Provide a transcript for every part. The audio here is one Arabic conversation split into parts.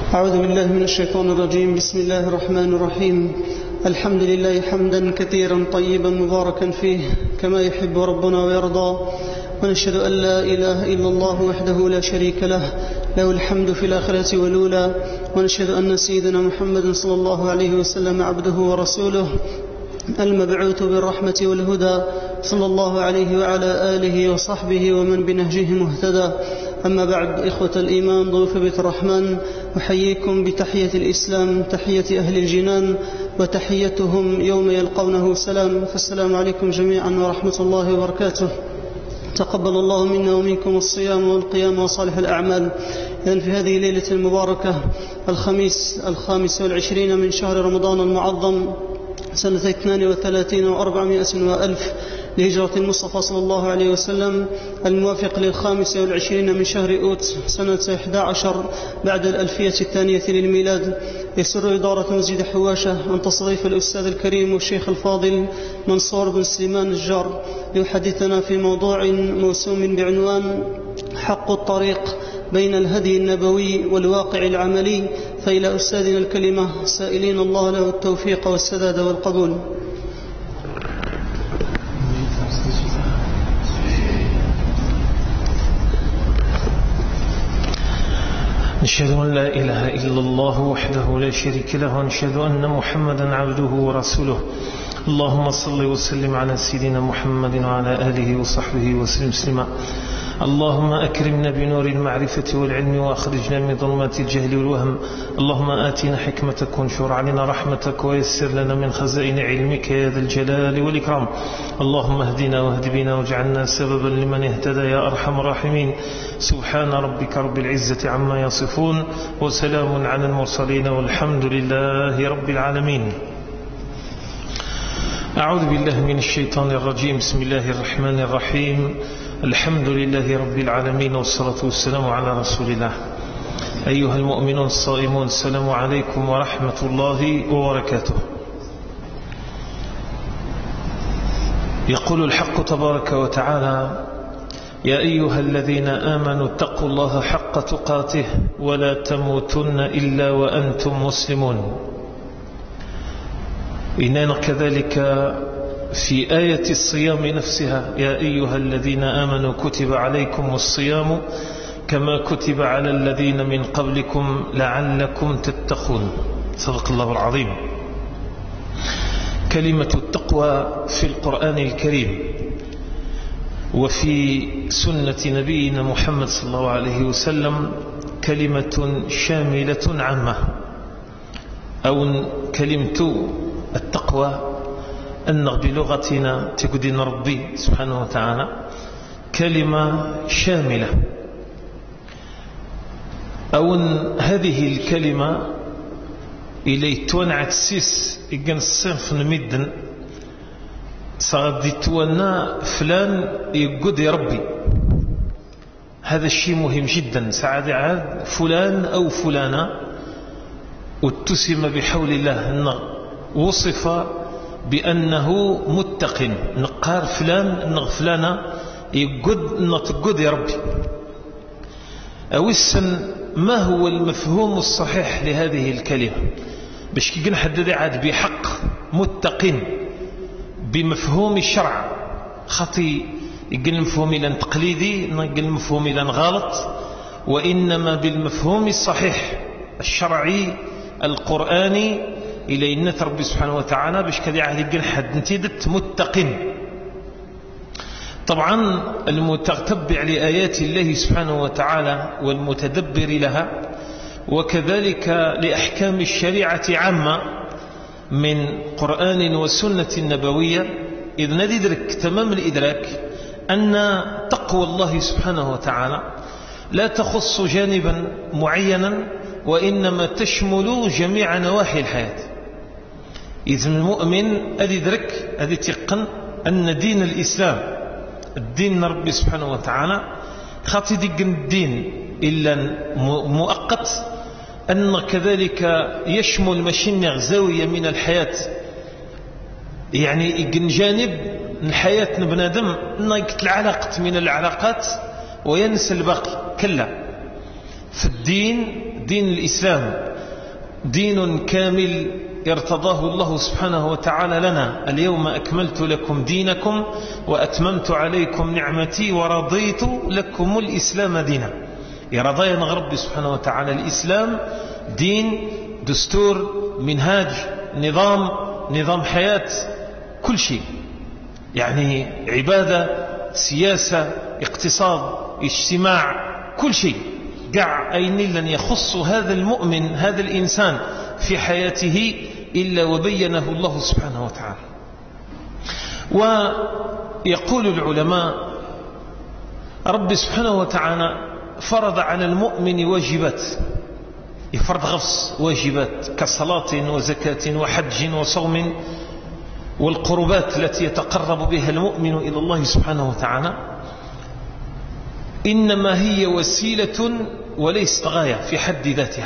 أعوذ بالله من الشيطان الرجيم. بسم الله الرحمن الرحيم. الحمد لله حمدا كثيرا طيبا مباركا فيه كما يحب ربنا ويرضى، ونشهد أن لا إله إلا الله وحده لا شريك له، له الحمد في الآخرة والأولى، ونشهد أن سيدنا محمد صلى الله عليه وسلم عبده ورسوله المبعوث بالرحمة والهدى، صلى الله عليه وعلى آله وصحبه ومن بنهجه مهتدى. أما بعد، إخوة الإيمان ضيوف بيت الرحمن، أحييكم بتحية الإسلام، تحية أهل الجنان، وتحيتهم يوم يلقونه سلام. فالسلام عليكم جميعا ورحمة الله وبركاته. تقبل الله منا ومنكم الصيام والقيام وصالح الأعمال. إذن في هذه الليلة المباركة، الخميس 25 من شهر رمضان المعظم سنة 32 و400 وألف لهجرة المصطفى صلى الله عليه وسلم، الموافق 25 من شهر أوت سنة 11 بعد الألفية الثانية للميلاد. يسر إدارة مسجد حواشة أن تستضيف الأستاذ الكريم والشيخ الفاضل منصور بن سليمان الجار ليحدثنا في موضوع موسوم بعنوان حق الطريق بين الهدي النبوي والواقع العملي. فإلى أستاذنا الكلمة، سائلين الله له التوفيق والسداد والقبول. نشهد أن لا إله إلا الله وحده لا شريك له، ونشهد أن محمدا عبده ورسوله. اللهم صل وسلم على سيدنا محمد وعلى آله وصحبه وسلم تسليما. اللهم أكرمنا بنور المعرفة والعلم، وأخرجنا من ظلمات الجهل والوهم. اللهم آتنا حكمتك وانشر علينا رحمتك، ويسر لنا من خزائن علمك يا ذا الجلال والإكرام. اللهم اهدنا واهد بنا واجعلنا سببا لمن اهتدى يا أرحم الراحمين. سبحان ربك رب العزة عما يصفون، وسلام على المرسلين، والحمد لله رب العالمين. أعوذ بالله من الشيطان الرجيم. بسم الله الرحمن الرحيم. الحمد لله رب العالمين، والصلاة والسلام على رسول الله. أيها المؤمنون الصائمون، السلام عليكم ورحمة الله وبركاته. يقول الحق تبارك وتعالى: يا أيها الذين آمنوا اتقوا الله حق تقاته ولا تموتن إلا وأنتم مسلمون. إننا كذلك في آية الصيام نفسها: يا أيها الذين آمنوا كتب عليكم الصيام كما كتب على الذين من قبلكم لعلكم تتقون. صدق الله العظيم. كلمة التقوى في القرآن الكريم وفي سنة نبينا محمد صلى الله عليه وسلم كلمة شاملة عامة، أو كلمة التقوى أن بلغتنا تقدين ربي سبحانه وتعالى كلمة شاملة، أو هذه الكلمة إلي تونعت سيس إجن الصنف نمدن صغدي تونا فلان يقود يا ربي. هذا الشيء مهم جدا. سعد عاد فلان أو فلانة واتسم بحول الله أنه وصف بأنه متقن. نقار فلان أنه فلانة يقود أنه تقود يا ربي. أوسن ما هو المفهوم الصحيح لهذه الكلمة باش كي نحدد عاد بحق متقن بمفهوم الشرع؟ خطي يقل المفهوم إلى تقليدي، يقل المفهوم إلى غلط، وإنما بالمفهوم الصحيح الشرعي القرآني إلى إن ربي سبحانه وتعالى باش كذا عاد يقل حد نتيدت متقن. طبعا المتتبع لآيات الله سبحانه وتعالى والمتدبر لها، وكذلك لأحكام الشريعة عامة من قرآن وسنة نبوية، إذ ندرك تمام الإدراك أن تقوى الله سبحانه وتعالى لا تخص جانبا معينا، وإنما تشمل جميع نواحي الحياة. إذن المؤمن أدرك أدتقن أن دين الإسلام الدين ربي سبحانه وتعالى خاطي دقن الدين إلا مؤقت، أن كذلك يشمل مشنغ زاوية من الحياة، يعني يقن جانب من حياة بنادم نقت العلاقة من العلاقات وينسى الباقي. كلا في الدين دين الإسلام دين كامل ارتضاه الله سبحانه وتعالى لنا. اليوم أكملت لكم دينكم وأتممت عليكم نعمتي ورضيت لكم الإسلام دينا. يرضى ربي سبحانه وتعالى الإسلام دين، دستور، منهاج، نظام حياة، كل شيء، يعني عبادة، سياسة، اقتصاد، اجتماع، كل شيء قاع أين لن يخص هذا المؤمن هذا الإنسان في حياته إلا وبينه الله سبحانه وتعالى. ويقول العلماء رب سبحانه وتعالى فرض على المؤمن واجبات، يفرض غفص واجبات كصلاة وزكاة وحج وصوم والقربات التي يتقرب بها المؤمن إلى الله سبحانه وتعالى، إنما هي وسيلة وليست غاية في حد ذاتها.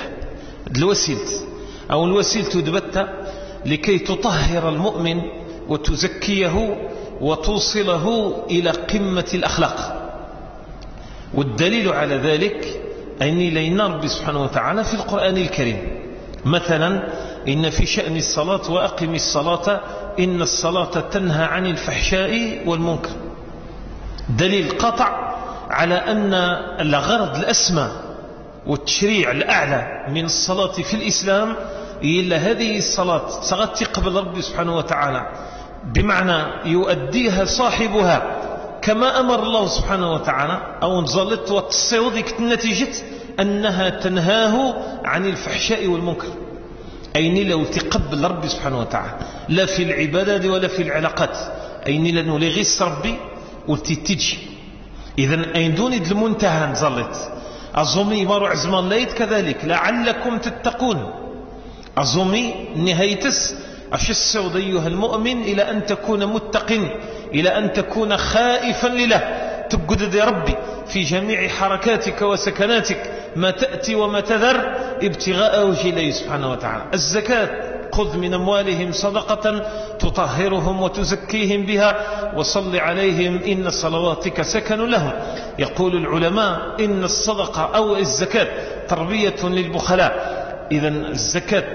الوسيلة دبت لكي تطهر المؤمن وتزكيه وتوصله إلى قمة الأخلاق. والدليل على ذلك أن لينا ربي سبحانه وتعالى في القرآن الكريم مثلا إن في شأن الصلاة وأقم الصلاة إن الصلاة تنهى عن الفحشاء والمنكر، دليل قطع على أن الغرض الأسمى والتشريع الأعلى من الصلاة في الإسلام إلا هذه الصلاة سغتي قبل ربي سبحانه وتعالى، بمعنى يؤديها صاحبها كما أمر الله سبحانه وتعالى، أو نظلت وتصيودك النتيجة أنها تنهاه عن الفحشاء والمنكر، أين لو تقبل ربي سبحانه وتعالى لا في العبادات ولا في العلاقات، أين لن لغيس ربي ولتتجي. إذن أين دون المنتهى نظلت أظمي مروا عزمان ليت كذلك لعلكم تتقون، أظمي نهايتس أشسعود أيها المؤمن إلى أن تكون متقن، إلى أن تكون خائفا لله، تبقد يا ربي في جميع حركاتك وسكناتك ما تأتي وما تذر ابتغاء وجه الله سبحانه وتعالى. الزكاة خذ من أموالهم صدقة تطهرهم وتزكيهم بها وصل عليهم إن صلواتك سكن لهم. يقول العلماء إن الصدقة أو الزكاة تربية للبخلاء. إذن الزكاة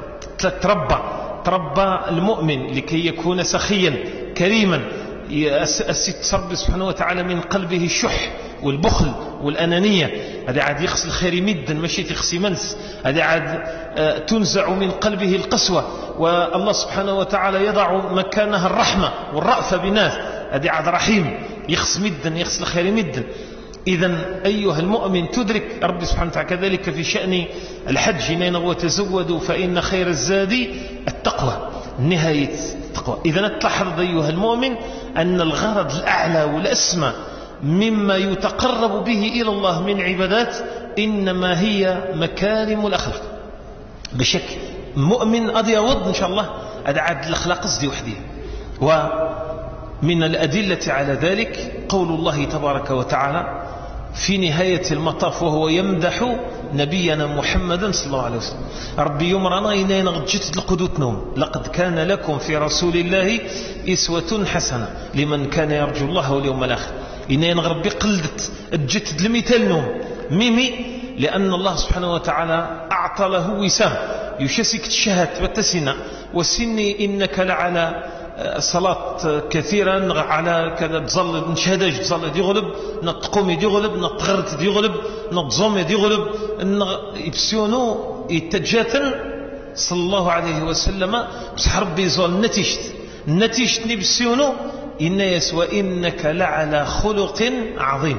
تربى المؤمن لكي يكون سخيا كريما، أسس رب سبحانه وتعالى من قلبه الشح والبخل والأنانية، هذا عاد يخص الخير مدا ماشي تخصي منس، هذا عاد تنزع من قلبه القسوة، والله سبحانه وتعالى يضع مكانها الرحمة والرأفة بالناس، هذا عاد رحيم يخص مدا يخص الخير مدا. إذن أيها المؤمن تدرك رب سبحانه وتعالى كذلك في شأن الحج إننا وتزودوا فإن خير الزاد التقوى، نهاية التقوى. إذن تلاحظ أيها المؤمن أن الغرض الأعلى والأسمى مما يتقرب به إلى الله من عبادات إنما هي مكارم الأخلاق. بشكل مؤمن أضي وض إن شاء الله أدعاد الأخلاق قصدي وحدي. ومن الأدلة على ذلك قول الله تبارك وتعالى في نهاية المطاف وهو يمدح نبينا محمدا صلى الله عليه وسلم، ربي يمرنا إننا غجت لقدوتنا لقد كان لكم في رسول الله إسوة حسنة لمن كان يرجو الله واليوم الآخر. إننا ربي قلدت الجت لمثال نوم ميمي، لأن الله سبحانه وتعالى أعطى له وسام يشسك الشهاد والتسنة والسني إنك لعلى صلاة كثيرا على كذا تظل نشهدج تظل يغلب نتقوم يغلب نتغرت يغلب نتظم يغلب يبسيونو يتجاتن صلى الله عليه وسلم بصح ربي يزول نتيجت نبسيونو إن يسوى إنك لعلى خلق عظيم.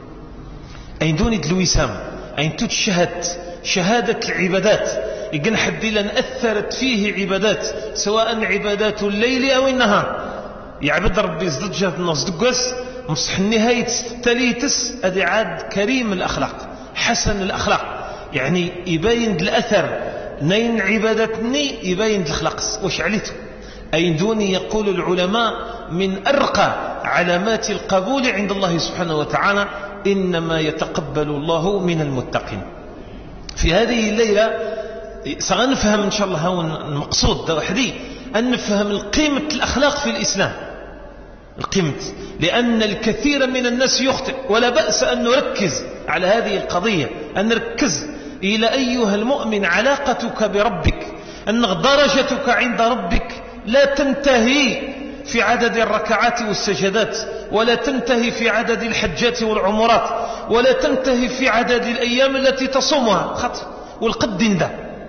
أين دون الوسام أين تتشهد شهادة العبادات يقول حدي لن أثرت فيه عبادات سواء عبادات الليل أو النهار، يعبد ربي زدجة النصدقس مصح النهاية تليتس أدي عاد كريم الأخلاق حسن الأخلاق، يعني يبين الأثر نين عبادتني يبين الأخلاق وش عليته. أين دوني يقول العلماء من أرقى علامات القبول عند الله سبحانه وتعالى إنما يتقبل الله من المتقين. في هذه الليلة سنفهم إن شاء الله هون المقصود ده وحدي أن نفهم القيمة الأخلاق في الإسلام، القيمة، لأن الكثير من الناس يخطئ، ولا بأس أن نركز على هذه القضية، أن نركز إلى أيها المؤمن علاقتك بربك، أن درجتك عند ربك لا تنتهي في عدد الركعات والسجدات، ولا تنتهي في عدد الحجات والعمرات، ولا تنتهي في عدد الأيام التي تصومها خط والقد ده،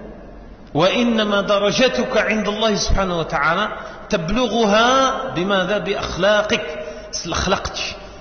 وإنما درجتك عند الله سبحانه وتعالى تبلغها بماذا؟ بأخلاقك. الأخلاق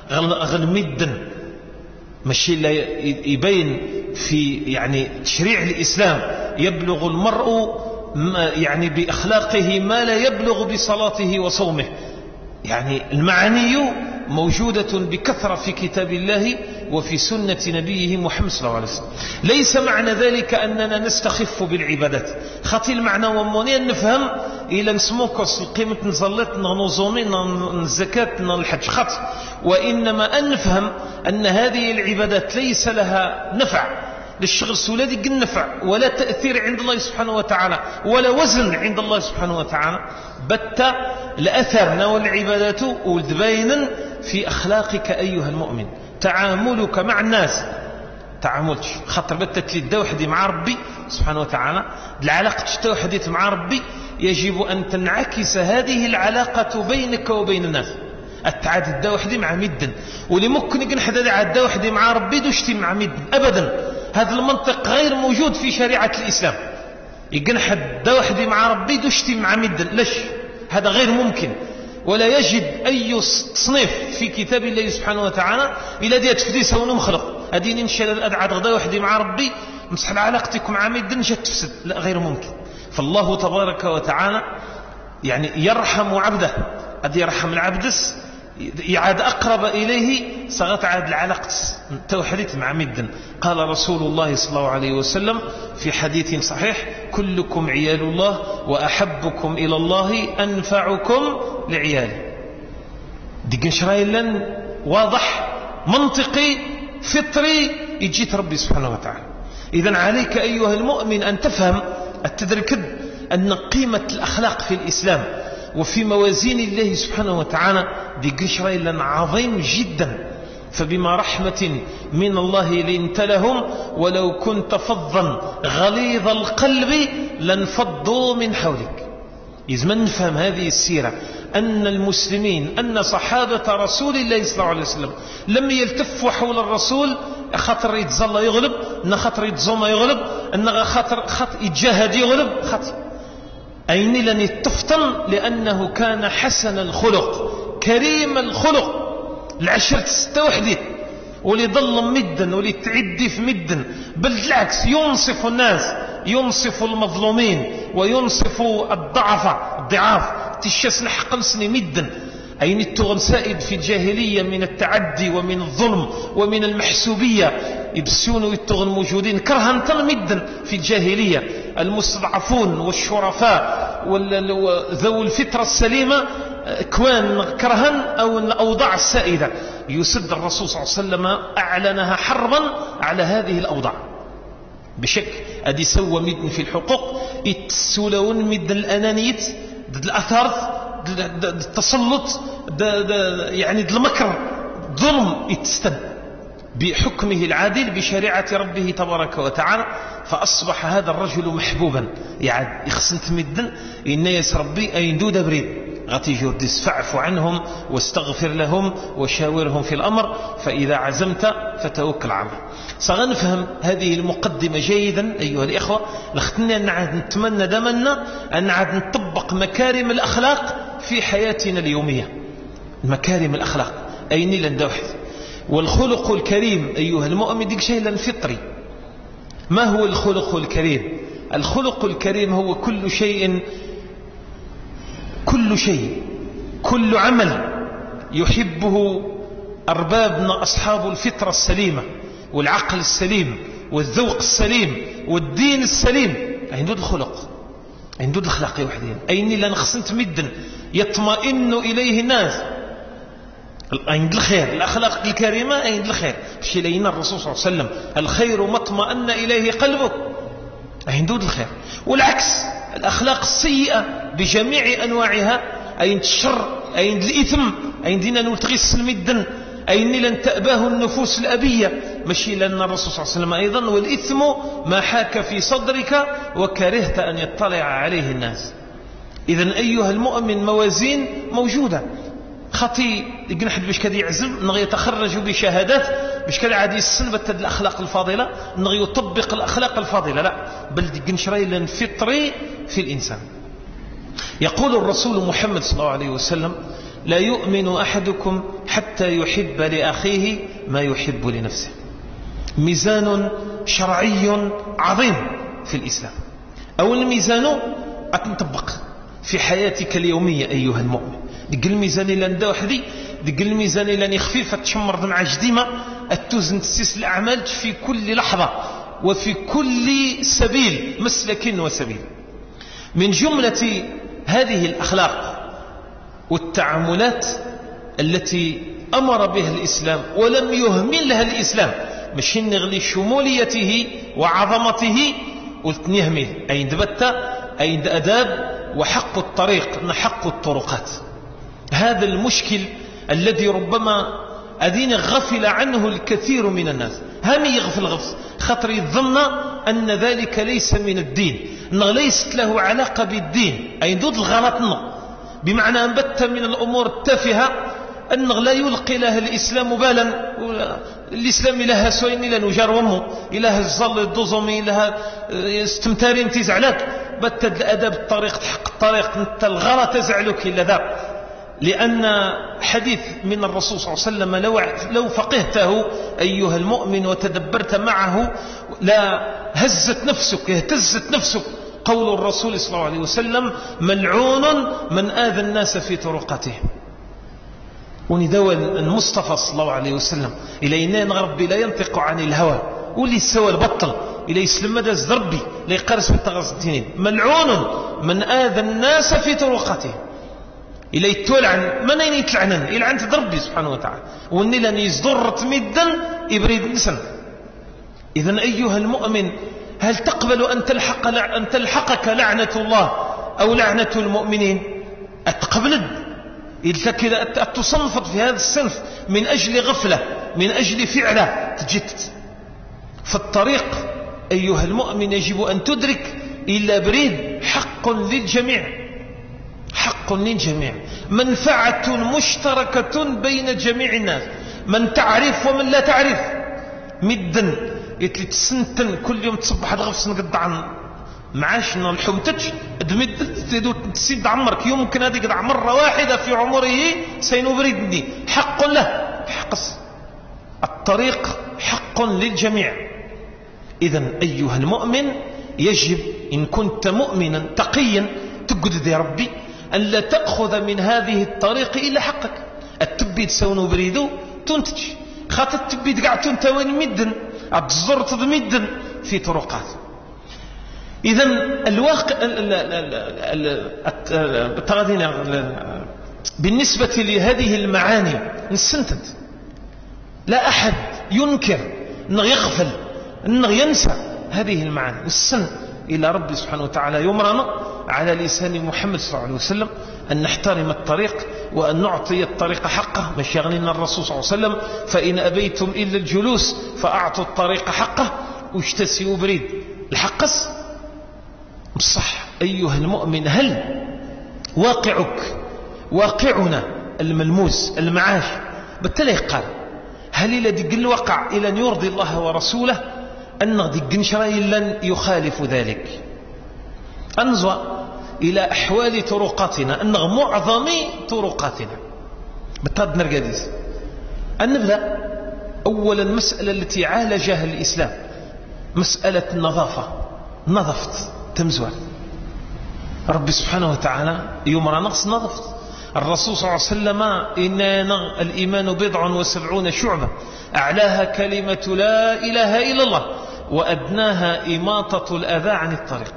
غلمدا ماشي لا يبين في يعني تشريع الإسلام يبلغ المرء يعني بأخلاقه ما لا يبلغ بصلاته وصومه. يعني المعاني موجودة بكثرة في كتاب الله وفي سنة نبيه محمد صلى الله عليه وسلم. ليس معنى ذلك أننا نستخف بالعبادات، خاطر المعنى وموني نفهم إلى نسموكس القيمة نزلت ننظمي الزكاة الحج خاطر، وإنما أن نفهم أن هذه العبادات ليس لها نفع للشغل سولادي قل نفع ولا تأثير عند الله سبحانه وتعالى ولا وزن عند الله سبحانه وتعالى، بت لأثرنا والعبادات والدبين في أخلاقك أيها المؤمن، تعاملك مع الناس، تعاملك خاطر بتت للدوحدي مع ربي سبحانه وتعالى، العلاقة التوحدية مع ربي يجب أن تنعكس هذه العلاقة بينك وبين الناس. التعاد الدوحدي مع مدن، واللي ممكن يقنحد الدوحدي مع ربي دوشتي مع مدن أبدا، هذا المنطق غير موجود في شريعة الإسلام. يقنحد الدوحدي مع ربي دوشتي مع مدن، ليش؟ هذا غير ممكن، ولا يجد أي تصنيف في كتاب الله سبحانه وتعالى إلا دي تفديسه ونمخلق أدين إن شاء الله أدعى غدا وحدي مع ربي مسحل علاقتكم مع مدن جت تفسد، لا غير ممكن. فالله تبارك وتعالى يعني يرحم عبده، أدي يرحم العبدس يعاد أقرب إليه صغت عاد العلاقة توحدت مع مدن. قال رسول الله صلى الله عليه وسلم في حديث صحيح: كلكم عيال الله وأحبكم إلى الله أنفعكم لعياله. دي قنشرايلا واضح منطقي فطري يجيت ربي سبحانه وتعالى. إذن عليك أيها المؤمن أن تفهم التدرك أن قيمة الأخلاق في الإسلام وفي موازين الله سبحانه وتعالى دي قشريلا عظيم جدا. فبما رحمة من الله لنت لهم ولو كنت فظا غليظ القلب لانفضوا من حولك. يزمن نفهم هذه السيرة أن المسلمين أن صحابة رسول الله صلى الله عليه وسلم لم يلتفوا حول الرسول خاطر يتظل يغلب، أن خاطر يتظم يغلب، أن خاطر يتجاهد يغلب، خاطر أين لن يتفطن لأنه كان حسن الخلق كريم الخلق العشرة الستوحدة ولي ظل مدا ولي تعدي في مدا، بل بالعكس ينصف الناس، ينصف المظلومين وينصف الضعاف تشاس الحق نسني مدا. أين التغن سائد في الجاهلية من التعدي ومن الظلم ومن المحسوبية يبسون ويتغن موجودين كرها مدا في الجاهلية، المستضعفون والشرفاء وذو الفطرة السليمة كوان كرها أو الأوضاع السائدة. يسد الرسول صلى الله عليه وسلم أعلنها حربا على هذه الأوضاع بشكل أدي سوى مدن في الحقوق يتسولون مدن الأنانية ضد الأثار ضد التسلط يعني ضد المكر ظلم يتستن بحكمه العادل بشريعة ربه تبارك وتعالى. فأصبح هذا الرجل محبوبا يعد يخسنت مدن الناس ربي أين دود بريد غاتي جوردس فاعف عنهم واستغفر لهم وشاورهم في الأمر فإذا عزمت فتوكل على الله. سنفهم هذه المقدمة جيدا أيها الإخوة، لختنا أن نعد نتمنى دمنا أن نعد نطبق مكارم الأخلاق في حياتنا اليومية. مكارم الأخلاق أين لندوحث والخلق الكريم أيها المؤمن ديك شيء لن فطري. ما هو الخلق الكريم؟ الخلق الكريم هو كل شيء كل عمل يحبه أربابنا أصحاب الفطرة السليمة والعقل السليم والذوق السليم والدين السليم. عندود الخلق عندود الأخلاق وحدين أين لن خصنت مدن يطمئن إليه الناس عند الخير. الأخلاق الكريمة عند الخير شي لينا الرسول صلى الله عليه وسلم الخير ما اطمأن إليه قلبك عندود الخير. والعكس الأخلاق السيئة بجميع أنواعها عند الشر عند الإثم عندنا نلتغس المدن أين لن تأباه النفوس الأبية ماشي لأن الرسول صلى الله عليه وسلم أيضا والإثم ما حاك في صدرك وكرهت أن يطلع عليه الناس. إذن أيها المؤمن موازين موجودة. خطي يقنحد باش كذا يعزم نغي يتخرج بشهادات باش كذا عاد يسنبت الأخلاق الفاضلة نغي يطبق الأخلاق الفاضلة، لا بل يقنشري لن فطري في الإنسان. يقول الرسول محمد صلى الله عليه وسلم: لا يؤمن أحدكم حتى يحب لأخيه ما يحب لنفسه. ميزان شرعي عظيم في الإسلام. أو الميزان أتنطبق في حياتك اليومية أيها المؤمن. دق الميزان إلا ندى وحدي، دق الميزان إلا نخفيفة تشمر مع جديمة التوزن تسيس الأعمال في كل لحظة وفي كل سبيل مسلك وسبيل. من جملة هذه الأخلاق والتعاملات التي أمر بها الإسلام ولم يهملها الإسلام، مش نغلي شموليته وعظمته قلت نهمل أين دبت أين أداب وحق الطريق حق الطرقات. هذا المشكل الذي ربما أدين غفل عنه الكثير من الناس. هم يغفل غفل خطر يظن أن ذلك ليس من الدين، أنه ليست له علاقة بالدين، أي ضد الغلط بمعنى أن بت من الأمور التافهة أنه لا يلقي لها الإسلام بالا. الإسلام لها سوين إلى نجار ومه إلها الظل الدوزمي إلها استمتارين تزعلك بتد الأدب الطريق حق الطريق أنت الغلط تزعلك إلا ذا. لأن حديث من الرسول صلى الله عليه وسلم لو فقهته أيها المؤمن وتدبرت معه لا اهتزت نفسك. قول الرسول صلى الله عليه وسلم: ملعون من آذى الناس في طرقاتهم. وندوى المصطفى صلى الله عليه وسلم إلينا ربي لا ينطق عن الهوى ولي سوى البطل إلى يسلم مدى ربي لا يقارس من تغزتين. ملعون من آذى الناس في طرقاتهم. إلى يتولعن من أين يتلعنن يلعن تدربي سبحانه وتعالى وإني لن يصدر تمدا إبريد نسن. إذن أيها المؤمن هل تقبل أن تلحقك لعنة الله أو لعنة المؤمنين؟ أتقبل إذا كذا تصنفت في هذا الصنف من أجل غفلة من أجل فعلة تجدد. فالطريق أيها المؤمن يجب أن تدرك إلا بريد حق للجميع، حق للجميع، منفعة مشتركة بين جميع الناس، من تعرف ومن لا تعرف. مدن يتلي تسنتن كل يوم تصبح الغفص نقد عن معاشنا الحمتج ادمد تسيد عمرك يمكن هذه قد مرة واحدة في عمره سينبردني. حق له حقص. الطريق حق للجميع. إذن أيها المؤمن يجب إن كنت مؤمنا تقيا تقدد يا ربي أن لا تأخذ من هذه الطريق إلا حقك. التبيد سونو بريدو تنتج خاطر التبيد قاعد تنتوين مدن أبزرت مدن في طرقات. إذن الواقع بالنسبة لهذه المعاني نستنتج لا أحد ينكر أنه يغفل أنه ينسى هذه المعاني. السن إلى ربي سبحانه وتعالى يمرنا على لسان محمد صلى الله عليه وسلم أن نحترم الطريق وأن نعطي الطريق حقه. مش يغنينا الرسول صلى الله عليه وسلم: فإن أبيتم إلا الجلوس فأعطوا الطريق حقه واجتسئوا بريد. الحقس صح أيها المؤمن. هل واقعنا الملموس المعاش بالتالي قال هل إلى دق الواقع إلى أن يرضي الله ورسوله أن دق نشري لن يخالف ذلك. أنظر إلى أحوال طرقاتنا أن معظم طرقاتنا بالتالي نرقديس أن نبدأ أولا مسألة التي عالجها الإسلام مسألة النظافة. نظفت تمزوع ربي سبحانه وتعالى يمر نقص نظفت. الرسول صلى الله عليه وسلم: إن الإيمان 70 شعبة أعلاها كلمة لا إله إلا الله وأدناها إماطة الأذى عن الطريق.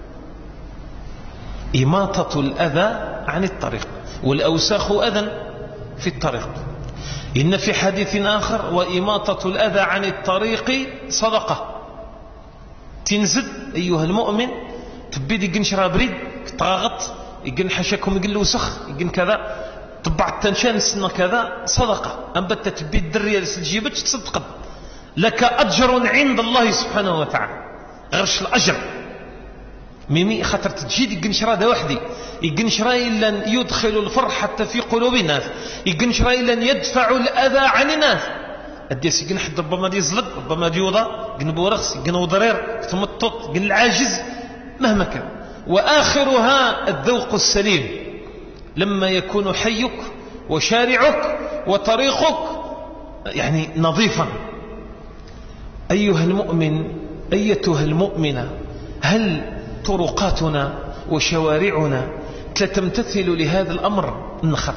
إماطة الأذى عن الطريق والأوساخ أذى في الطريق. إن في حديث آخر: وإماطة الأذى عن الطريق صدقة. تنزد أيها المؤمن تبيد يقن شرا بريد تغغط يقن حشاكم يقن وسخ يقن كذا طبع التنشان السنة كذا صدقة. أنبت تبيد درية لسجيبتش تصدق لك أجر عند الله سبحانه وتعالى غرش الأجر ميمي خاطر تجي يقنشرا دا وحدي يقنشرا إلا يدخل الفرحة في قلوب الناس يقنشرا إلا يدفع الأذى عن الناس الديس يقن حد ربما دي يزلق ربما دي يوضا يقن بورخص يقن وضرير ثم الطط يقن العاجز مهما كان. وآخرها الذوق السليم لما يكون حيك وشارعك وطريقك يعني نظيفا. أيها المؤمن أيتها المؤمنة هل طرقاتنا وشوارعنا تمتثل لهذا الأمر؟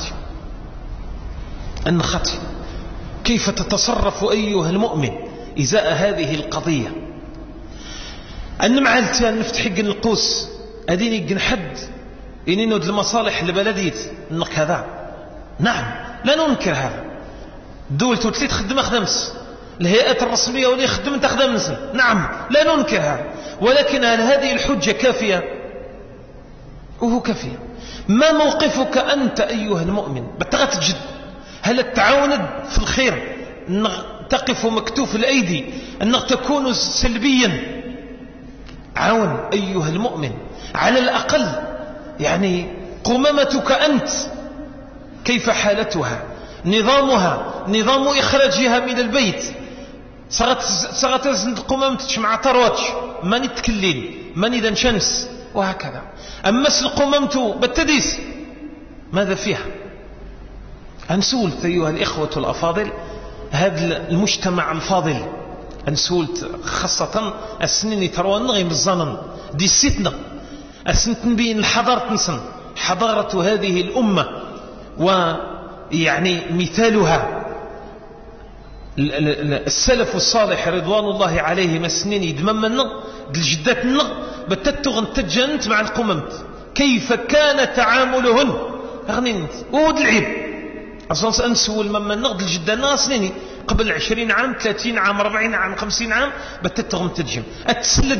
النخطي كيف تتصرف أيها المؤمن إزاء هذه القضية؟ أن معالتان نفتح القوس أدين يقن حد إنينود المصالح لبلديت النق هذا. نعم لا ننكر هذا. الدول تولي تخدم أخدمس الهيئات الرسمية ولي خدم تخدمس. نعم لا ننكر هذا. ولكن هل هذه الحجة كافية؟ وهو كافية. ما موقفك أنت أيها المؤمن بتغت جد؟ هل التعاون في الخير أن تقف مكتوف الأيدي أنك تكون سلبيا؟ عاون أيها المؤمن على الأقل يعني قمامتك أنت كيف حالتها نظامها نظام إخراجها من البيت صغت زند قمامتش مع طروتش ماني تكلين ماني ذا شمس وهكذا. أما القمامت بالتديس ماذا فيها؟ أنسولت أيها الإخوة الأفاضل هذا المجتمع الفاضل أنسولت خاصة السنين تروى النغي بالظنن دي ستنا أسنت بين الحضارة نصن حضارة هذه الأمة ويعني مثالها السلف الصالح رضوان الله عليهم السنين يدممنا الجداتنا بتتغن تجنت مع القممت كيف كان تعاملهن أغنينت ود العيب أصلا أنسول ممن نغد الجدان سنيني قبل 20 عام 30 عام 40 عام 50 عام بتتغن تجم أتسلد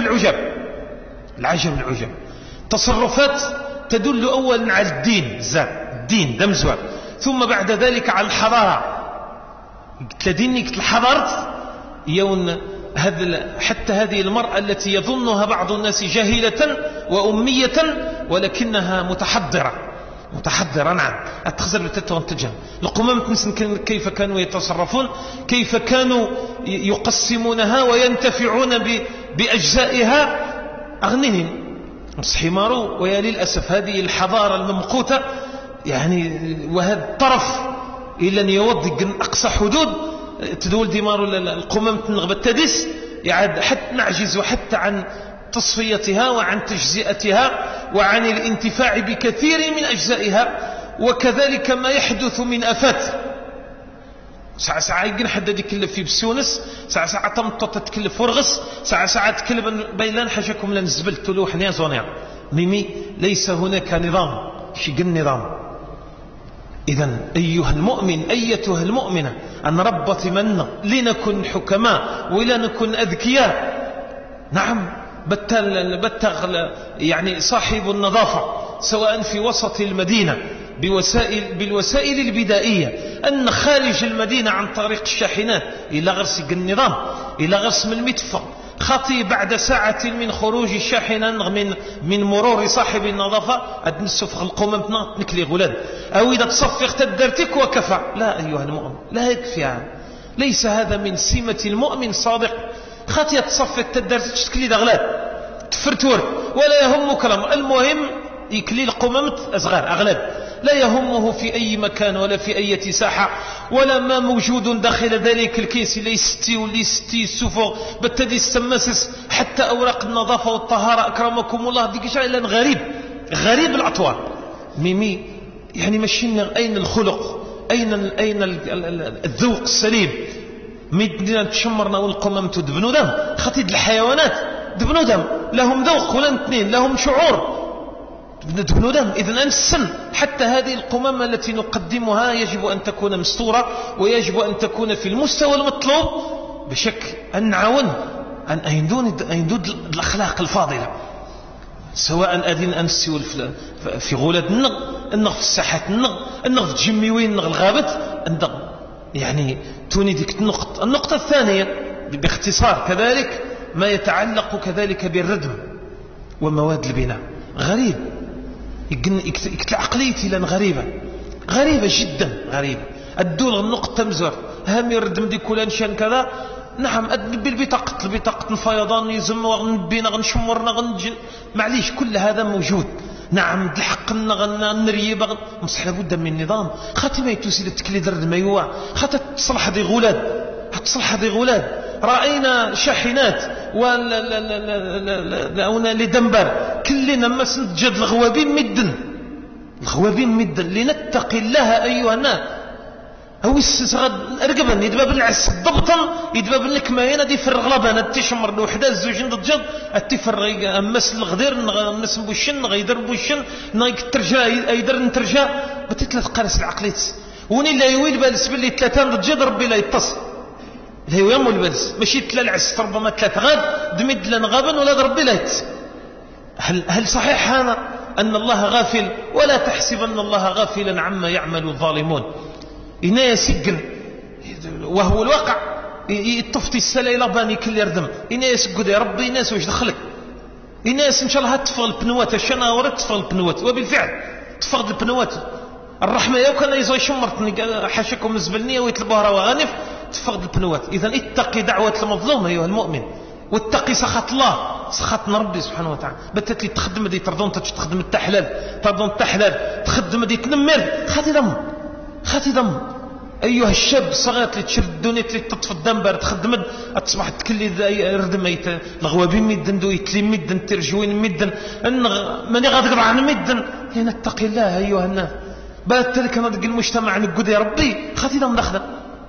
العجب تصرفات تدل أولا على الدين دمزوار ثم بعد ذلك على الحضارة تلدينك الحضارة يون حتى هذه المرأة التي يظنها بعض الناس جاهلة وأمية ولكنها متحضرة نعم أتخزر بتتغن تجم القمام تنسن كيف كانوا يتصرفون كيف كانوا يقسمونها وينتفعون بأجزائها أغنهم حمارو. ويا للأسف هذه الحضارة الممقوتة يعني وهذا الطرف إلا أن يوضق أقصى حدود تدول دمار القمم تنغب التدس يعد حتى نعجز حتى عن تصفيتها وعن تجزئتها وعن الانتفاع بكثير من أجزائها. وكذلك ما يحدث من أفات ساعة يقن حد يتكلف في بسيونس ساعة تمطط تتكلف فرغس ساعة تكلف بيلان حاجكم لنزبل تلوح نيازونيا ميمي ليس هناك نظام شيء النظام. إذن أيها المؤمن أيتها المؤمنة أن ربط منا لنكن حكماء ولا نكن أذكياء. نعم بتغل يعني صاحب النظافة سواء في وسط المدينة بالوسائل البدائية أن خارج المدينة عن طريق الشاحنات إلى غرس النظام إلى غرس من المدفع خطي بعد ساعة من خروج الشاحنة من مرور صاحب النظافة أدنسف القمم نكلي غلاد أو إذا تصفق تدرتك وكفى. لا أيها المؤمن لا يكفي ليس هذا من سمة المؤمن صادق. خطي تصفق تدرتك تكلي دغلاد تفرتور ولا يهم كلام المهم يكلي القمم أصغر أغلب لا يهمه في أي مكان ولا في أي ساحة ولا ما موجود داخل ذلك الكيس اللي يستي واللي يستي السفر بالتالي السماسس حتى أوراق النظافة والطهارة أكرمكم الله ديك شيء إلا غريب الأطوار ميمي يعني مشينا أين الخلق أين الذوق السليم مدينة تشمرنا والقمم تدبنوا دم خطيد الحيوانات دبنوا دم لهم ذوق ولا اثنين لهم شعور دبنوا دم. إذن السن حتى هذه القمامة التي نقدمها يجب أن تكون مستورة ويجب أن تكون في المستوى المطلوب بشكل أن نعاون أن أيندود الأخلاق الفاضلة سواء أدين أنسي في غولاد النغ في الساحات النغ في الجميوين الغابت يعني توني ديك النقطة الثانية باختصار كذلك ما يتعلق كذلك بالردم ومواد البناء. غريب يكتل عقليتي لان غريبة جدا غريبة. الدول النقطة مزور هامي الردم دي كلان شان كذا. نعم البطاقة الفيضان يزم ونبينا غنشمرنا غنجن معليش كل هذا موجود. نعم الحق نريب مصح لابد من نظام خاطي ما يتوسي للتكليد الردم ايوا خاطي تصلح دي غولاد رأينا شاحنات ولا لدنبر كلنا ما سنتجد الغوابين مدن لنتقي الله أيها الناس. أو السغد أرقبا يدباب العس ضبطا يدباب الكماينة دي فرغ لبانا تشمر الوحدة الزوجين ضجد التفرغ أمس الغدير نمس بوشن غيدر بوشن نايك ترجع أيدر نترجع بتتلث قارس العقليت وني لا يويل بالس باللي ثلاثان ضجد ربي لا يتصل هي ويم البلس ماشي تلا العس ربما ثلاث غاد دمد لنا غابا ولا ربي لا يتصل. هل صحيح هذا أن الله غافل؟ ولا تحسبن الله غافلا عما يعمل الظالمون. إنا يسجن وهو الواقع يطفتي السلا إلى باني كل يردم. إنا يسجد يا ربي الناس واش دخلك الناس إن شاء الله هتفغ البنوات الشنا ورد تفغ البنوات وبالفعل تفغ البنوات. الرحمة يا كان يزوي شمرتني حاشكم الزبلنية ويطلبوها روانف تفغ البنوات. إذا اتقي دعوة المظلوم أيها المؤمن واتقي سخط الله سخطنا ربي سبحانه وتعالى. بتت لي تخدم دي ترضون تخدم التحلال تخدم دي تنمر خاتي دم أيها الشاب الصغير اللي تشرد الدنيا اللي تطفي الدنبر تخدم تصبح تكلي ردم الغوابين مدن دو يتلم مدن ترجوين مدن ماني غادقر عن مدن. هنا اتقي الله أيها الناس. بات لك أنا المجتمع نقول يا ربي خاتي دم دخل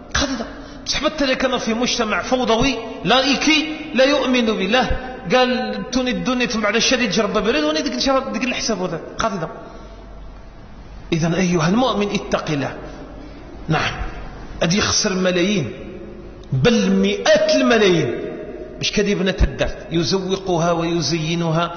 سحبت لك أنا في مجتمع فوضوي لائكي لا يؤمن بالله قال توني الدنيا بعد الشديد جرب بريد وني ديك الحساب هذا خاتي دم. إذن أيها المؤمن اتق الله. نعم أدي يخسر ملايين بل مئات الملايين مش كذبنا تدرت يزوقها ويزينها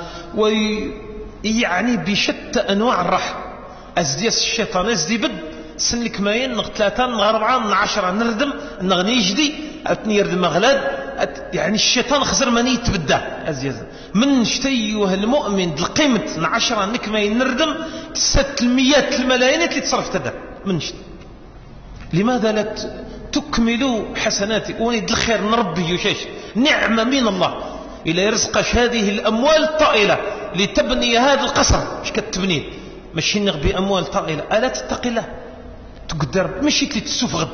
ويعني بشتى أنواع الرحم أزديس الشيطان أزدي بد سنك ماين نغ 3 نغ 4 نغ 10 نردم نغ نيجدي أتني يردم أغلاد يعني الشيطان خسر ماني يتبدى أزيز من شتيه المؤمن القيمة 10 نك ماين نردم 600 الملايين اللي تصرف تدا من شت. لماذا لا تكملوا حسناتي ونيد الخير نربي يشاش نعمة من الله إلى يرزقش هذه الأموال الطائلة لتبني هذا القصر مش كتبني ماشي نغبي أموال طائلة. ألا تتقي الله تقدر مشي تسفغد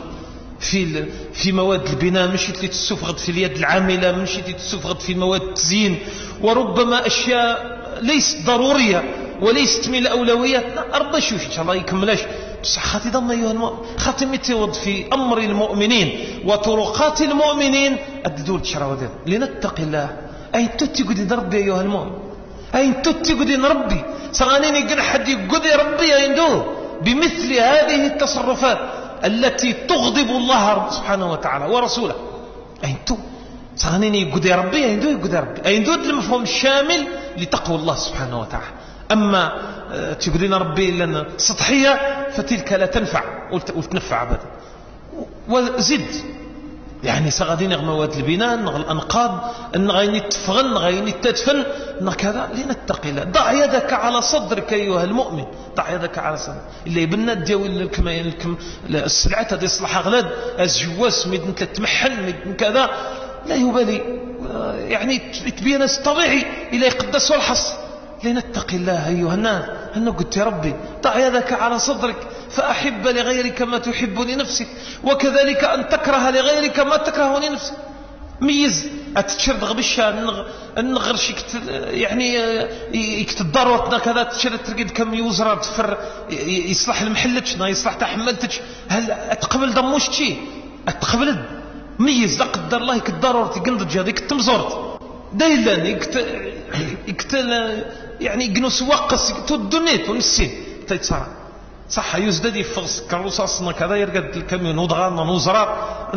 في مواد البناء مشي تسفغد في اليد العاملة مشي تسفغد في مواد التزيين وربما أشياء ليست ضرورية وليست من الأولويات. أربع شوش إن شاء الله يكملاش بصح خاطي ضم أيها المؤمن خاطي متوض في أمر المؤمنين وطرقات المؤمنين الدول تشراودين لنتقي الله. أين تتقدي ربي أيها المؤمن أين تتقدي ربي صغانين يقول حد يقدي ربي أين بمثل هذه التصرفات التي تغضب الله سبحانه وتعالى ورسوله. أين صغانين يقدي ربي أين دو المفهوم الشامل لتقوى الله سبحانه وتعالى. أما تقولين ربي لنا سطحية فتلك لا تنفع وتنفع أبدا. وزد يعني سغادين مواد البناء الأنقاض غيني تفغن غيني تدفن كذا لنتقي الله. ضع يدك على صدرك أيها المؤمن ضع يدك على صدرك اللي يبنى دياول لكم السلعة هذه يصلح أغلاد الجواس ميدن تتمحن ميدن كذا لا يبالي يعني تبين طبيعي إلى يقدس والحص. لنتقي الله أيها الناس. أنا قلت يا ربي ضع يدك على صدرك فأحب لغيرك ما تحب لنفسك وكذلك أن تكره لغيرك ما تكره لنفسك. ميز أتشرد غبشة النغرش يعني يكتداروتنا كذا تشرد ترقد كم يوزر تفر يصلح المحلتش يصلح تحملتش هل أتقبل دموش شي أتقبل ميز لا قدر الله يكدارورت يقندج هذا يكتمزورت دايلان يكتل يعني يقنوس وقص تودنيت ونسين تيتصار صح يزداد يفغس كروساسنا كذا يرقد الكاميون وضغانا نوزرات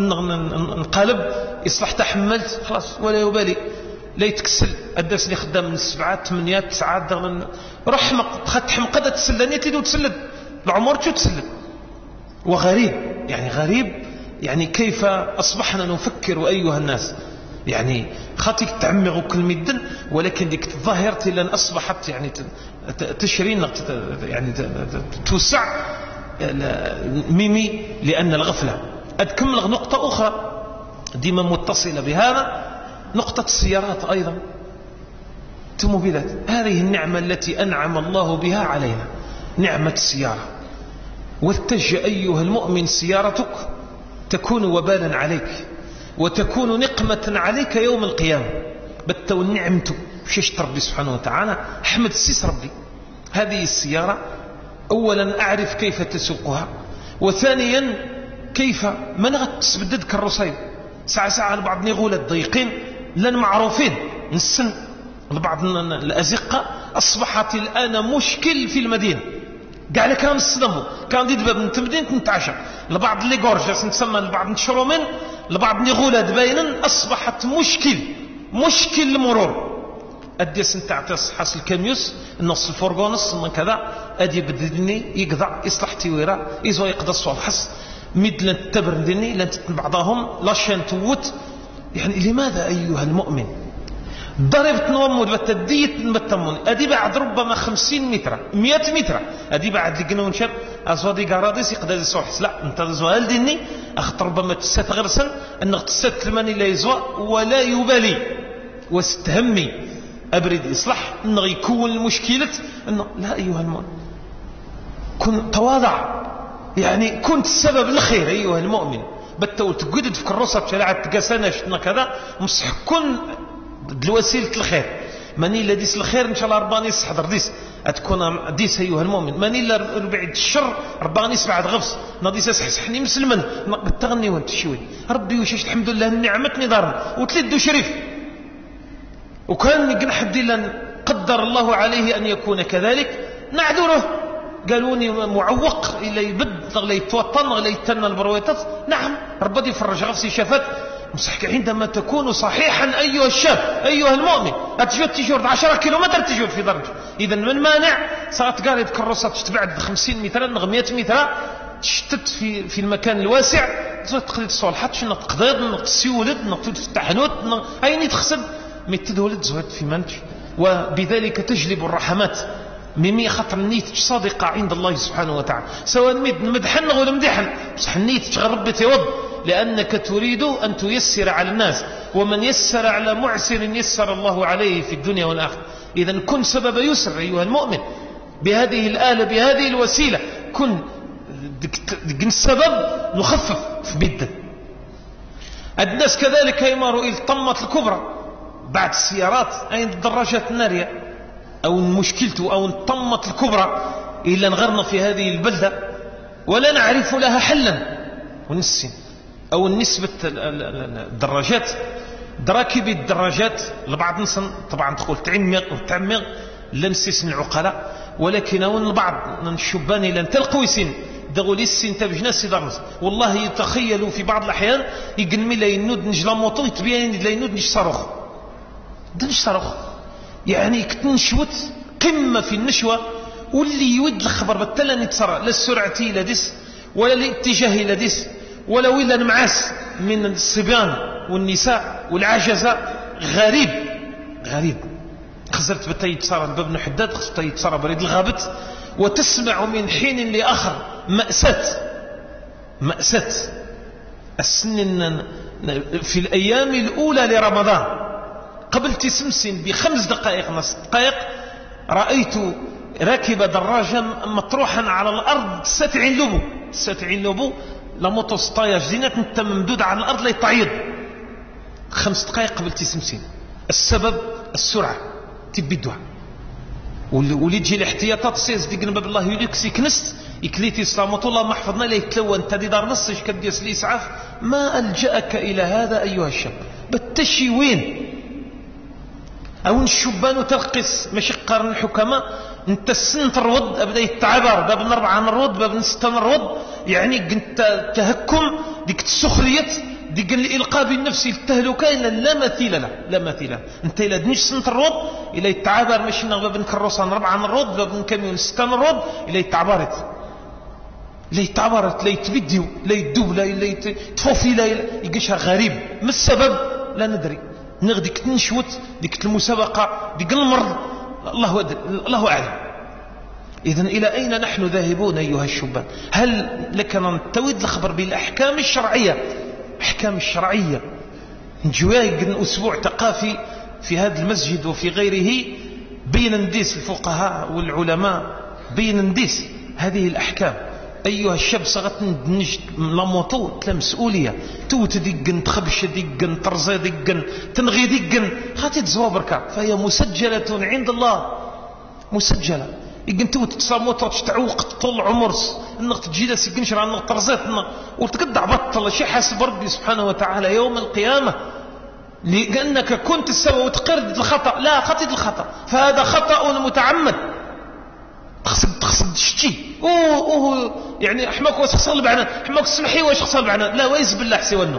نقالب يصلح تحملت خلاص ولا يبالي لا يتكسل الدرس اللي خدام من 7 8 9 رحمق تحمق قد تسلني تيدو تسلد العمر شو تسلد. وغريب يعني غريب يعني كيف أصبحنا نفكر أيها الناس؟ يعني خاطيك تعمغ كل مدن، ولكن ديك الظاهرة لأن أصبحت يعني تشرين يعني توسع ميمي لأن الغفلة. أتكمل نقطة أخرى ديما متصلة بهذا، نقطة السيارات أيضا، التوموبيلات، هذه النعمة التي أنعم الله بها علينا، نعمة السيارة. واتج أيها المؤمن سيارتك تكون وبالا عليك وتكون نقمة عليك يوم القيامة. بتو نعمته ششت ربي سبحانه وتعالى، أحمد السيس ربي. هذه السيارة أولا أعرف كيف تسوقها، وثانيا كيف من غتسبدد كالرصيد. ساعة البعض نغولة ضيقين لن معروفين السن، البعض الأزقة أصبحت الآن مشكل في المدينة. قال كان الصدمه كان دي دباب نتمدين نتعشى البعض اللي غورجاس نسمى البعض نشرو من البعض نغولة دباينا أصبحت مشكل المرور. أديس نتاع حاصل الكاميوس النص الفورغونس من كذا أدي بدني يقضع يصلح تيويرا يزوى يقضى الصوال حس مد لن تبردني لن بعضهم لاشين توت. يعني لماذا أيها المؤمن ضربت نومود بتديت بتمون أدي بعد ربما 50 متر 100 متر أدي بعد لقنون شاب أزودي قراديس يقدر يصلح. لا أنت زوال ديني أخط ربما تسات غرسن أنك تسات الماني لا يزوى ولا يبالي واستهمي أبرد إصلاح أنه يكون المشكلة أنه لا أيها المؤمن كن تواضع، يعني كنت السبب الخير أيها المؤمن. بتقول تقعد في كروسة تلعب تقاسناش كذا مصح كن الوسيلة الخير. ماني لا ديس الخير إن شاء الله رباني يسحضر ديس أتكون ديس أيها المؤمن. ماني لا بعد الشر رباني بعد غفص ناديس أسحني مسلما بتغني وانت شوي ربي وشيش الحمد لله نعمتني دار وتلدو شريف. وكان يقنح الدين قدر الله عليه أن يكون كذلك نعذره. قالوني معوق إلا يبد إلا يتوطن إلا يتنى البرويتات. نعم ربي يفرج غفصي شافت مصحك عندما تكون صحيحا أيها الشاب أيها المؤمن تجود 10 كيلومتر تجود في درجة. إذا من مانع صارت قارد كروسات تبعد 50 متر 100 متر تشتت في المكان الواسع تقدر تصالحات شنو تقدر نقص سيولد نقصد في التحنوت أين تخسد متدولد زهد في منج. وبذلك تجلب الرحمات ميمي خطر نيتك صادقة عند الله سبحانه وتعالى. سواء مدحن ولا مدحن بصح نيتك غربت يوض لأنك تريد أن تيسر على الناس، ومن يسر على معسر يسر الله عليه في الدنيا والآخرة. إذن كن سبب يسر أيها المؤمن بهذه الآلة بهذه الوسيلة، كن السبب نخفف في بدا. الناس كذلك يماروا إلى الطمة الكبرى بعد السيارات أين الدراجات النارية أو مشكلته أو الطمة الكبرى إلا نغرنا في هذه البلدة ولا نعرف لها حلا. ونسين أو النسبة الدراجات دراكب الدراجات لبعض نصن طبعا تقول تعمق لنسيسن العقلاء، ولكن البعض من الشبان لن تلقوا سن دغول السن تبجناس درس والله يتخيلوا في بعض الأحيان يقنمي لا ينود نجلا موطو يتبين لا ينود نج صاروخ دنج صاروخ. يعني كنت نشوت قمة في النشوة واللي يود الخبر بالتالي نتصرى لا السرعة لا ديس ولا الاتجاه لا ديس ولا ولا نمعاس من الصبيان والنساء والعجزة. غريب خزرت بتا يتصرى الباب بن حداد خزرت يتصرى بريد الغابت وتسمع من حين لآخر مأساة السن في الأيام الأولى لرمضان قبل تسمسن ب5 دقائق 5 دقائق رأيت راكب دراجة مطروحا على الأرض 70 لبو لموتو سطاياج زينات انت ممدود على الأرض لا يتعيض 5 دقائق قبل تسمسن. السبب السرعة تبدوها واللي تجي الاحتياطات سيز دي قنباب الله يليكسي كنست يكليتي سلامة الله ما حفظنا ليه تلوى انت دي دار نص كديس الإسعاف. ما ألجأك إلى هذا أيها الشاب بالتشي وين أو الشبان ترقص ماشي قارن الحكماء انت السن تروض أبدا يتعبر باب 4 نروض باب 6 نروض. يعني انت تهكم ديك السخرية ديك الإلقاء بالنفس التهلكة لا مثيل له انت إلا دنيش سن تروض إلا يتعبر ماشي باب نكروسان 4 نروض باب كاميون 6 نروض إلا يتعبرت. لا يتعبرت لا يتبديو لا يدوب لا يتفوفي لا يقشها غريب. ما السبب؟ لا ندري. ديك تنشوت ديك المسابقة ديك المرض الله أعلم. إذن إلى أين نحن ذاهبون أيها الشبان؟ هل لك نتويد الخبر بالأحكام الشرعية؟ أحكام الشرعية نجوايق أسبوع ثقافي في هذا المسجد وفي غيره بين نديس الفقهاء والعلماء بين نديس هذه الأحكام. أيها الشاب صغت نجد لاموطو تلا مسؤولية توت ديقن تخبش ديقن ترزي ديقن تنغي ديقن خاتي تزوابركا فهي مسجلة عند الله مسجلة. يقن توت تصاموتو تتعوق طول عمرس انك تجي لها سيقن شرع انك ترزيتنا وتقدع بطل شي حاسب ربي سبحانه وتعالى يوم القيامة لأنك كنت تسوي وتقرد الخطأ. لا خطيت الخطأ فهذا خطأ متعمد تقصد شتي يعني أحماك واش خصال بعنا أحماك سمحي واش خصال بعنا. لا ويز بالله حسي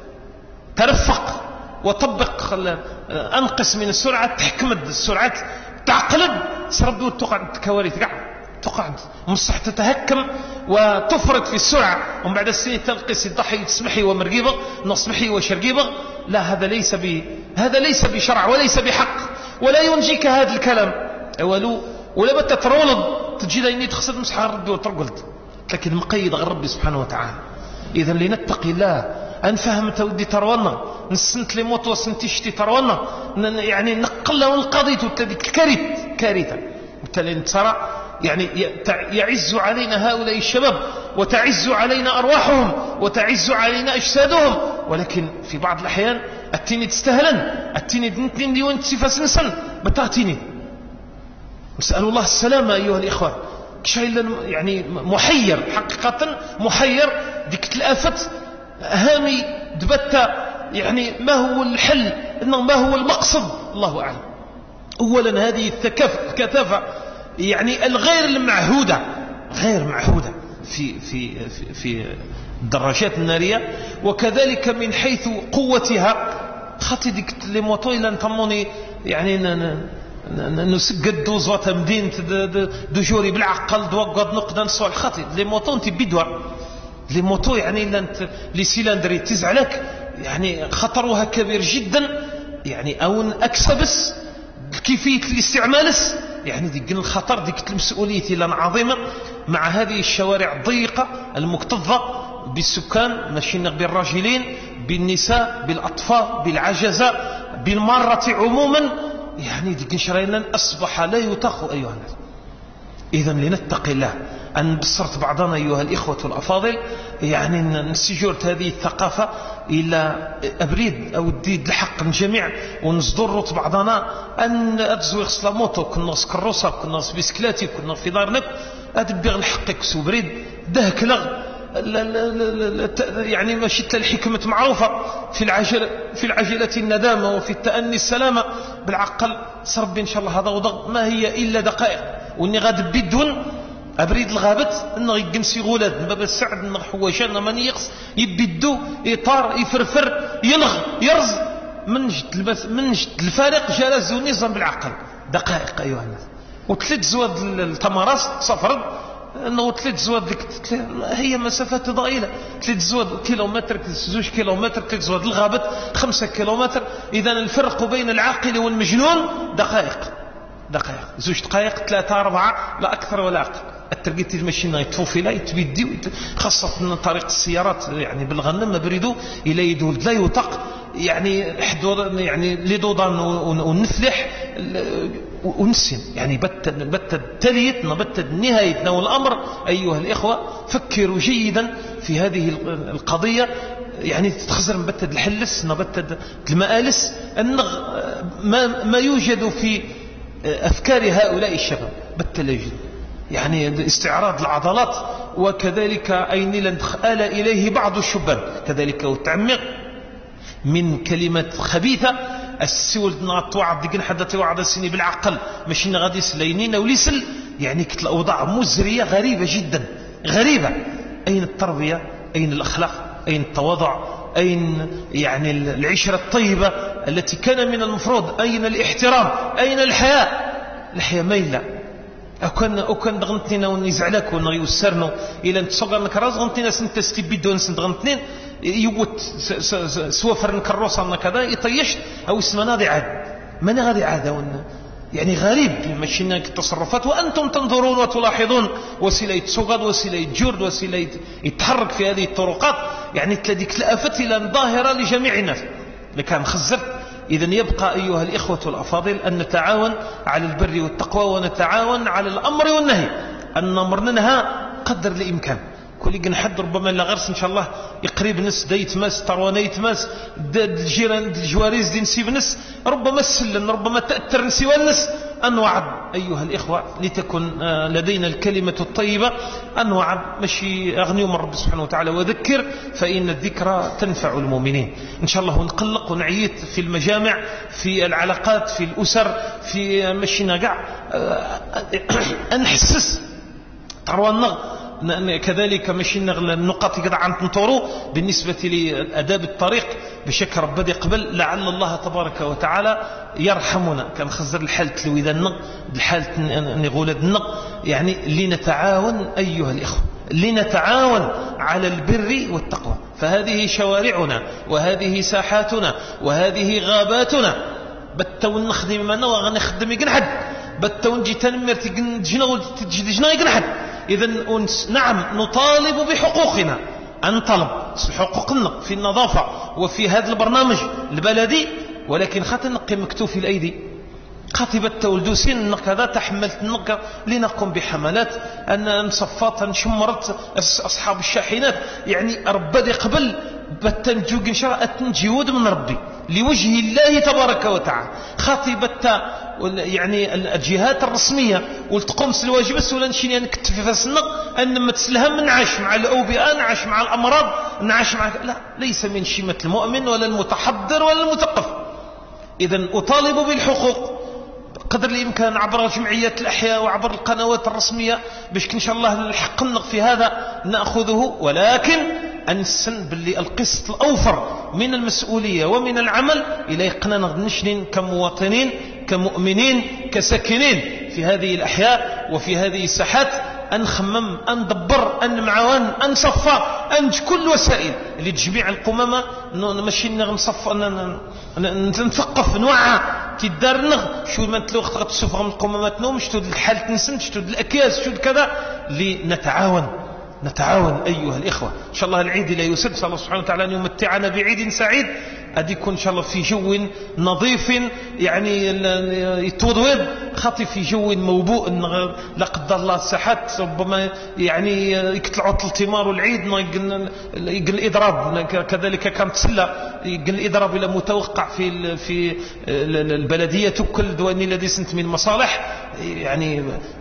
ترفق وطبق أنقص من السرعة تحكمد السرعة تعقلب سرب وتقع الكوارث تقع مصح تتهكم وتفرط في السرعة ومن بعد السنة تنقص الضحي تسمحي ومرقيبة نصمحي وشرقيبة. لا هذا ليس بشرع وليس بحق ولا ينجيك هذا الكلام ولا بتا ترولد تجي لاني تخسر مسحة ربي وترقلد لكن مقيد غير ربي سبحانه وتعالى. إذا لنتقي الله أنفهم تودي ترونا نسنت لي موت وسنتي شتي ترونا يعني نقل والقضيت وتديك كارثة بالتالي ترى يعني يعز علينا هؤلاء الشباب وتعز علينا أرواحهم وتعز علينا أجسادهم ولكن في بعض الأحيان التيني تستهلن التيني دنتين دي وانت سفاسنسن بتاتيني. نسأل الله السلامة أيها الإخوة. شايل يعني محير حقيقة محير ديك الآفة هامي دبتا يعني ما هو الحل إنه ما هو المقصد الله أعلم. أولا هذه الكثافة يعني الغير المعهودة غير معهودة في الدراجات النارية وكذلك من حيث قوتها خاطي ديك لي موطو إلا نطموني يعني نسقد دوزوات مدينة دجوري بالعقل دوقد نقدر نصوع الخاطي لي موطو انت بدوى لي موطو يعني إلا انت لي سيلاندري تزعلك يعني خطرها كبير جدا يعني أو أكسبس كيفية الاستعمالس يعني ديك الخطر ديك المسؤولية لنا عظيمة مع هذه الشوارع الضيقة المكتظة بالسكان ماشي بالراجلين بالنساء بالأطفال بالعجزة بالمارة عموما يعني ديك شراينا أصبح لا يطاق أيها الناس. إذا لنتقي الله أن بصرت بعضنا أيها الإخوة الأفاضل يعني نسجرت هذه الثقافة إلى أبريد أو الديد لحق الجميع ونصدرت بعضنا أن أتزوي خصلا موتو كنا نص كروسة كنا نص بسكلاتي كنا في دارنك أدبغ نحقق سوبريد دهك لغ يعني ما شئت الحكمة معروفة في العجلة الندامة وفي التأني السلامة بالعقل سرب إن شاء الله هذا وضغ ما هي إلا دقائق وإني غاد بدون أبريد الغابت إنه يجنسي غولاد من باب السعد إنه حواشان ما نيقص يبدو إطار يفرفر يلغ يرز من جد الفارق جلس ونظام بالعقل دقائق أيها الناس. وثلاث زواد التمارس صفرد انه ثلاث زواد هي مسافات ضئيله 3 زواد كيلومتر 2 كيلومتر 3 زواد الغابت 5 كيلومتر. اذا الفرق بين العاقل والمجنون دقائق 2 دقائق 3 4 لا اكثر ولا اقل. الترقيت المشينا يطفو لا يتبدي خاصه طريق السيارات يعني بالغنم ما بريدو الى يدول لا يطق يعني يعني لدودان ونفلح ونسين يعني بتد تليتنا بتد نهايتنا. والأمر أيها الإخوة فكروا جيدا في هذه القضية يعني تتخزر نبتد الحلس نبتد المآلس أن ما يوجد في أفكار هؤلاء الشباب بالتلاجد يعني استعراض العضلات وكذلك أين آل إليه بعض الشبان كذلك والتعميق من كلمة خبيثة السول توعد ديك حدا توعد السني بالعقل ماشي غادي سلينين وليسل يعني كت الأوضاع مزرية غريبة جدا غريبة. أين التربية أين الأخلاق أين التواضع أين يعني العشرة الطيبة التي كان من المفروض أين الاحترام أين الحياء ميلة أو كان دغنتنا ونزعلك ونيوسرنا إلى أن تصغر نكراز غنتنا سنتستي بدون سنتغنتنين يوت سوفر نكروسا كذا يطيش أو اسمنا غادي عاد من غادي عاد يعني غريب ماشي التصرفات وأنتم تنظرون وتلاحظون وسيلة تصغر وسيلة جرد وسيلة يتحرك في هذه الطرقات يعني تلديك الآفة إلى ظاهرة لجميع الناس لكان خزرت. إذن يبقى أيها الإخوة الأفاضل أن نتعاون على البر والتقوى ونتعاون على الأمر والنهي أن نمرنها قدر الإمكان كل جنحد ربما لا غرس إن شاء الله يقرب نس ديت ماس طروانيت ماس الجيران الجواريز دي نسيب نس ربما السلن ربما تأثر نسيب النس أن وعد أيها الإخوة لتكن لدينا الكلمة الطيبة أن وعد مشي أغني من رب سبحانه وتعالى وذكر فإن الذكرى تنفع المؤمنين إن شاء الله نقلق ونعيط في المجامع في العلاقات في الأسر في مشينا قاع نحسس طروان كذلك ماشي النقاط كذا عن تنطروا بالنسبة لأداب الطريق بشكل ربنا يقبل لعل الله تبارك وتعالى يرحمنا كان خزر الحالة لوذا النق الحالة نغولد النق يعني لنتعاون أيها الإخوة لنتعاون على البر والتقوى فهذه شوارعنا وهذه ساحاتنا وهذه غاباتنا بتون نخدم منا وغنخدم يقنحد بتون جي تنمر تجنا يقنحد إذن نعم نطالب بحقوقنا أن طلب حقوقنا في النظافة وفي هذا البرنامج البلدي ولكن خاطر نقي مكتوف الأيدي قاطبة تولدوسين هذا تحملت النقة لنقوم بحملات أن نصفات نشمرت أصحاب الشاحنات يعني ربي قبل بتنجوق إن شاء الله أتنجيود من ربي لوجه الله تبارك وتعالى خاطبة يعني الجهات الرسمية والتقوم الواجبات ولا نشيني نكتب في فاسنا أن ما تسلهم نعاش مع الأوبئة نعاش مع الأمراض نعاش مع لا ليس من شيمة المؤمن ولا المتحضر ولا المثقف. إذن أطالب بالحقوق قدر الإمكان عبر جمعيات الأحياء وعبر القنوات الرسمية باش إن شاء الله الحق في هذا نأخذه ولكن أنسن باللي القسط الأوفر من المسؤولية ومن العمل إلى يقنا نغنشن كمواطنين كمؤمنين كساكنين في هذه الأحياء وفي هذه الساحات أن خمم أن دبر أن معوان أن صفى أن كل وسائل لتجميع القمامة ماشي نصف نثقف نوعى تدار نغ شو ما تلو خطغت سفغ من القمامات نوم شتود الحالة نسن شتود الأكياس شتود كذا نتعاون أيها الإخوة إن شاء الله العيد لا يسد صلى الله سبحانه وتعالى أن يمتعنا بعيد سعيد أدي يكون إن شاء الله في جو نظيف يعني يتوضوض خاطي في جو موبوء لا قدر الله الساحات ربما يعني يقطلعوا الثمار والعيد يقل الإضراب كذلك كانت سلة يقل الإضراب إلى متوقع في البلدية كل دواني الذي سنت من مصالح يعني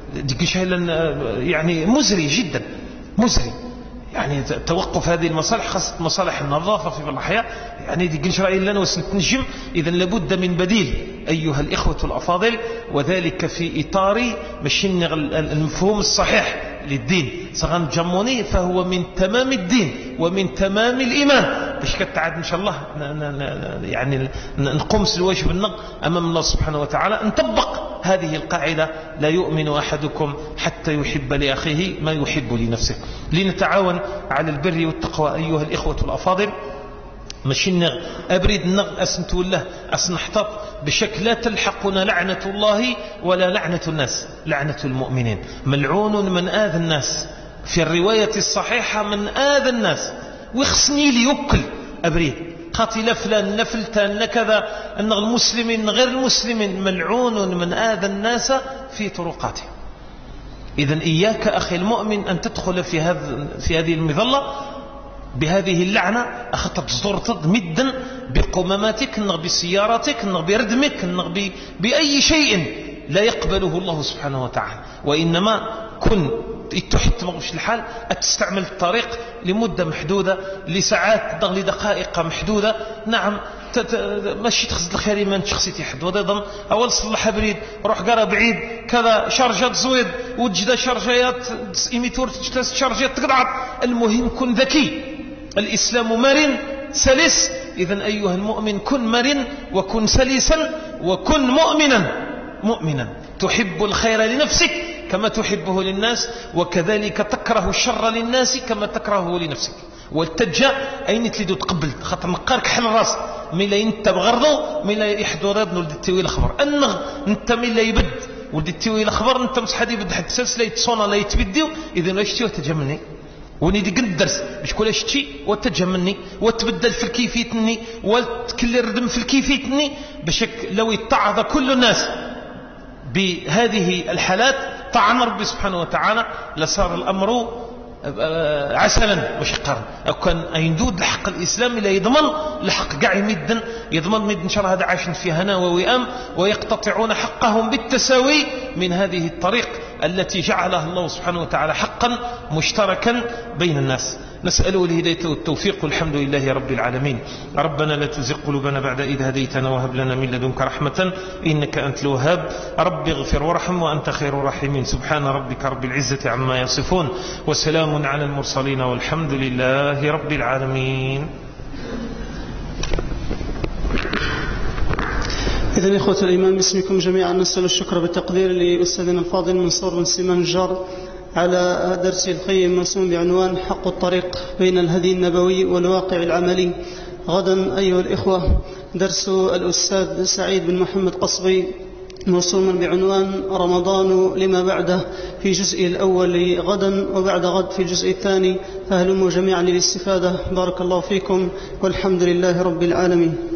يعني مزري جدا مزري يعني توقف هذه المصالح خاصة مصالح النظافة في الأحياء يعني دي قنش رأي لنا وسنتنجم إذن لابد من بديل أيها الإخوة الأفاضل وذلك في إطار مشين المفهوم الصحيح للدين صغان جموني فهو من تمام الدين ومن تمام الإيمان باش كتعاد إن شاء الله يعني نقوم الواجب النق أمام الله سبحانه وتعالى نطبق هذه القاعدة لا يؤمن أحدكم حتى يحب لأخيه ما يحب لنفسه لنتعاون على البر والتقوى أيها الإخوة الأفاضل ماشي أبرد نغ أسنتو له أسنحتط بشكل لا تلحقنا لعنة الله ولا لعنة الناس لعنة المؤمنين ملعون من آذى الناس في الرواية الصحيحة من آذى الناس ويخصني ليكل أبريد قاتل فلان نفلتان نكذا أن المسلمين غير المسلمين ملعون من آذى الناس في طرقاته. إذن إياك أخي المؤمن أن تدخل في هذه المظلة بهذه اللعنة أخطت زرطت مدا بقماماتك بسياراتك بردمك بأي شيء لا يقبله الله سبحانه وتعالى وإنما كن تحت مغش الحال تستعمل الطريق لمدة محدودة لساعات لدقائق محدودة نعم ماشي تخزد الخير ما شخصيتي حد وضيضا أول صلح بريد روح قرى بعيد كذا شارجات زويد وتجد شارجات إيميتور تجد شارجات تقطعت المهم كن ذكي الإسلام مرن سلس إذن أيها المؤمن كن مرن وكن سلسا وكن مؤمنا تحب الخير لنفسك كما تحبه للناس، وكذلك تكره الشر للناس كما تكرهه لنفسك. والتجا أين تليدو تقبل خاطر نقارك حل راس ملا انت بغرضو ملا يحضر ابن ولد التوي الخبر انغ انت ملا يبد ولد التوي الخبر انت مسحدي يبد حتى سلسله يتصونا لا يتبديو اذا واش تيو تجملني وني ديك الدرس باش كل شيء وتجملني وتبدل في الكيفيتني وتكلر ردم في الكيفيتني باش لو يتعظ كل الناس بهذه الحالات طعن ربي سبحانه وتعالى لصار الامر عسلا باش يقارن. أو كان يندود لحق الإسلام إلا يضمن لحق قاع يمدن يضمن مدن شر هذا عايشين في هنا ووئام ويقتطعون حقهم بالتساوي من هذه الطريق التي جعلها الله سبحانه وتعالى حقا مشتركا بين الناس. نسأله الهداية والتوفيق والحمد لله رب العالمين. ربنا لا تزغ قلوبنا بعد إذ هديتنا وهب لنا من لدنك رحمة إنك أنت الوهاب. رب اغفر وارحم وأنت خير الراحمين. سبحان ربك رب العزة عما يصفون وسلام على المرسلين والحمد لله رب العالمين. إذن إخوة الإيمان باسمكم جميعا نسأل الشكر بالتقدير لأستاذنا الفاضل منصور بن سليمان الجار على درس القيم مرسوم بعنوان حق الطريق بين الهدي النبوي والواقع العملي. غدا أيها الإخوة درس الأستاذ سعيد بن محمد قصبي مرسوما بعنوان رمضان لما بعده في جزء الأول غدا وبعد غد في الجزء الثاني، فهلموا جميعا للاستفادة. بارك الله فيكم والحمد لله رب العالمين.